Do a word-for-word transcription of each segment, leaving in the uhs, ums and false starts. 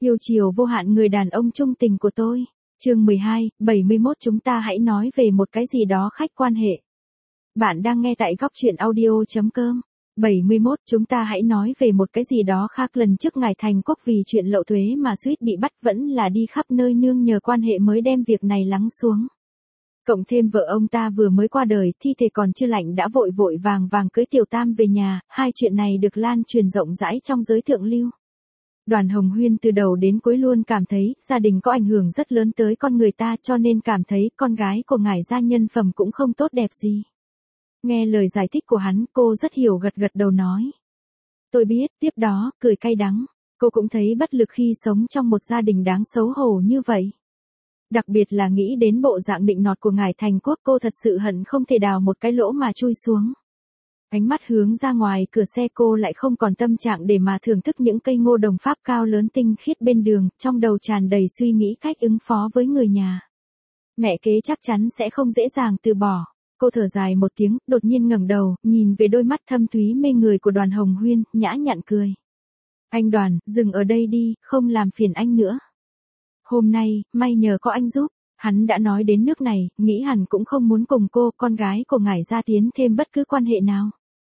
Yêu chiều vô hạn người đàn ông trung tình của tôi. Chương mười hai, bảy mươi mốt chúng ta hãy nói về một cái gì đó khách quan hệ. Bạn đang nghe tại góc truyện audio chấm com. bảy mươi mốt chúng ta hãy nói về một cái gì đó khác. Lần trước ngài Thành Quốc vì chuyện lậu thuế mà suýt bị bắt, vẫn là đi khắp nơi nương nhờ quan hệ mới đem việc này lắng xuống. Cộng thêm vợ ông ta vừa mới qua đời, thi thể còn chưa lạnh đã vội vội vàng vàng cưới Tiểu Tam về nhà, hai chuyện này được lan truyền rộng rãi trong giới thượng lưu. Đoàn Hồng Huyên từ đầu đến cuối luôn cảm thấy gia đình có ảnh hưởng rất lớn tới con người ta, cho nên cảm thấy con gái của ngài gia nhân phẩm cũng không tốt đẹp gì. Nghe lời giải thích của hắn, cô rất hiểu gật gật đầu nói. Tôi biết, tiếp đó, cười cay đắng. Cô cũng thấy bất lực khi sống trong một gia đình đáng xấu hổ như vậy. Đặc biệt là nghĩ đến bộ dạng định nọt của ngài Thành Quốc, cô thật sự hận không thể đào một cái lỗ mà chui xuống. Ánh mắt hướng ra ngoài cửa xe, cô lại không còn tâm trạng để mà thưởng thức những cây ngô đồng Pháp cao lớn tinh khiết bên đường, trong đầu tràn đầy suy nghĩ cách ứng phó với người nhà. Mẹ kế chắc chắn sẽ không dễ dàng từ bỏ. Cô thở dài một tiếng, đột nhiên ngẩng đầu, nhìn về đôi mắt thâm thúy mê người của Đoàn Hồng Huyên, nhã nhặn cười. Anh Đoàn, dừng ở đây đi, không làm phiền anh nữa. Hôm nay, may nhờ có anh giúp. Hắn đã nói đến nước này, nghĩ hẳn cũng không muốn cùng cô, con gái của ngài gia tiến thêm bất cứ quan hệ nào.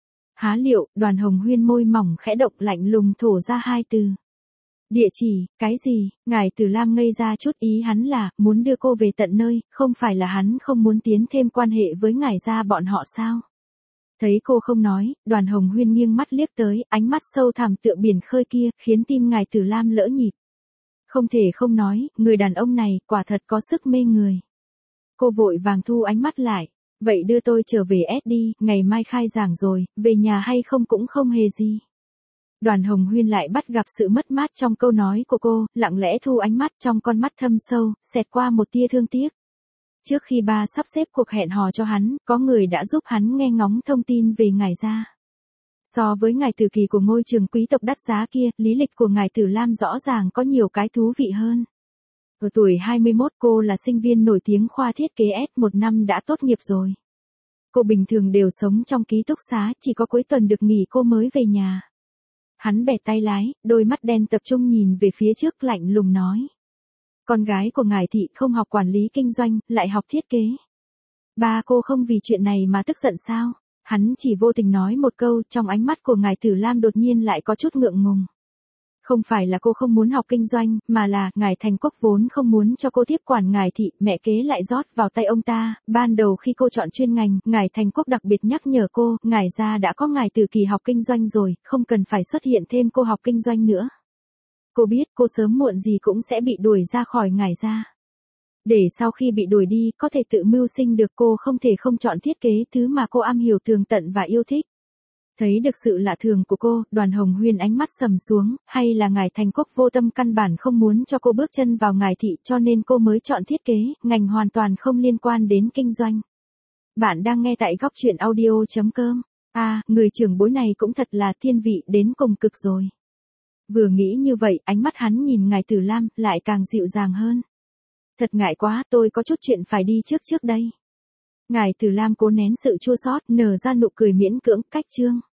Há liệu, Đoàn Hồng Huyên môi mỏng khẽ động, lạnh lùng thổ ra hai từ. Địa chỉ, cái gì? Ngài Từ Lam ngây ra chút, ý hắn là, muốn đưa cô về tận nơi, không phải là hắn không muốn tiến thêm quan hệ với ngài gia bọn họ sao? Thấy cô không nói, Đoàn Hồng Huyên nghiêng mắt liếc tới, ánh mắt sâu thẳm tựa biển khơi kia, khiến tim ngài Từ Lam lỡ nhịp. Không thể không nói, người đàn ông này, quả thật có sức mê người. Cô vội vàng thu ánh mắt lại. Vậy đưa tôi trở về S đi, ngày mai khai giảng rồi, về nhà hay không cũng không hề gì. Đoàn Hồng Huyên lại bắt gặp sự mất mát trong câu nói của cô, lặng lẽ thu ánh mắt, trong con mắt thâm sâu, xẹt qua một tia thương tiếc. Trước khi ba sắp xếp cuộc hẹn hò cho hắn, có người đã giúp hắn nghe ngóng thông tin về ngài gia. So với ngài Tử Kỳ của ngôi trường quý tộc đắt giá kia, lý lịch của ngài Tử Lam rõ ràng có nhiều cái thú vị hơn. Ở tuổi hai mươi mốt, cô là sinh viên nổi tiếng khoa thiết kế S, một năm đã tốt nghiệp rồi. Cô bình thường đều sống trong ký túc xá, chỉ có cuối tuần được nghỉ cô mới về nhà. Hắn bẻ tay lái, đôi mắt đen tập trung nhìn về phía trước, lạnh lùng nói. Con gái của ngài thị không học quản lý kinh doanh, lại học thiết kế. Ba cô không vì chuyện này mà tức giận sao? Hắn chỉ vô tình nói một câu, trong ánh mắt của ngài Tử Lam đột nhiên lại có chút ngượng ngùng. Không phải là cô không muốn học kinh doanh, mà là, ngài Thành Quốc vốn không muốn cho cô tiếp quản ngài thị, mẹ kế lại rót vào tay ông ta. Ban đầu khi cô chọn chuyên ngành, ngài Thành Quốc đặc biệt nhắc nhở cô, ngài gia đã có ngài Tử Kỳ học kinh doanh rồi, không cần phải xuất hiện thêm cô học kinh doanh nữa. Cô biết cô sớm muộn gì cũng sẽ bị đuổi ra khỏi ngài gia. Để sau khi bị đuổi đi, có thể tự mưu sinh được, cô không thể không chọn thiết kế, thứ mà cô am hiểu tường tận và yêu thích. Thấy được sự lạ thường của cô, Đoàn Hồng Huyên ánh mắt sầm xuống, hay là ngài Thành Quốc vô tâm căn bản không muốn cho cô bước chân vào ngài thị, cho nên cô mới chọn thiết kế, ngành hoàn toàn không liên quan đến kinh doanh. Bạn đang nghe tại góc truyện audio chấm com. À, người trưởng bối này cũng thật là thiên vị đến cùng cực rồi. Vừa nghĩ như vậy, ánh mắt hắn nhìn ngài Tử Lam lại càng dịu dàng hơn. Thật ngại quá, tôi có chút chuyện phải đi trước trước đây. Ngài Tử Lam cố nén sự chua xót, nở ra nụ cười miễn cưỡng, cách chương.